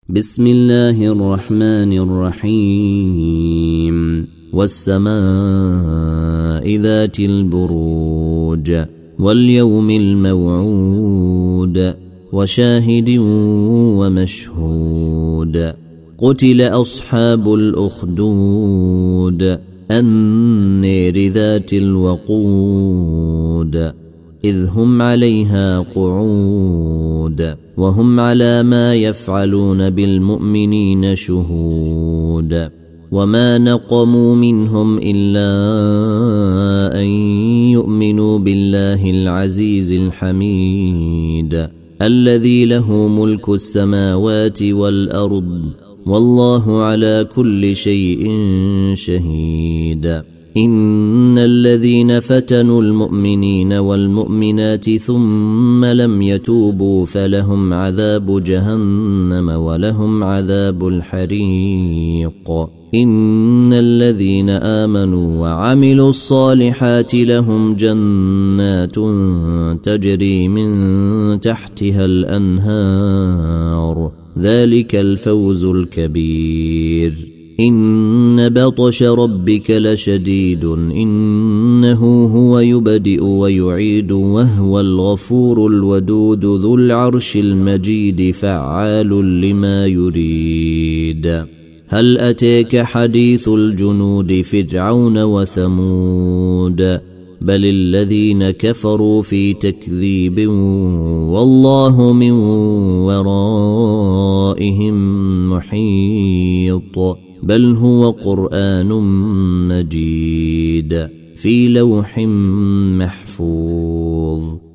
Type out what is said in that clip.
بسم الله الرحمن الرحيم والسماء ذات البروج واليوم الموعود وشاهد ومشهود قتل أصحاب الأخدود النار ذات الوقود إذ هم عليها قعود وهم على ما يفعلون بالمؤمنين شهود وما نقموا منهم إلا أن يؤمنوا بالله العزيز الحميد الذي له ملك السماوات والأرض والله على كل شيء شهيد إن الذين فتنوا المؤمنين والمؤمنات ثم لم يتوبوا فلهم عذاب جهنم ولهم عذاب الحريق إن الذين آمنوا وعملوا الصالحات لهم جنات تجري من تحتها الأنهار ذلك الفوز الكبير إن بطش ربك لشديد إنه هو يبدئ ويعيد وهو الغفور الودود ذو العرش المجيد فعال لما يريد هل أتاك حديث الجنود فرعون وثمود بل الذين كفروا في تكذيب والله من ورائهم محيط بل هو قرآن مجيد في لوح محفوظ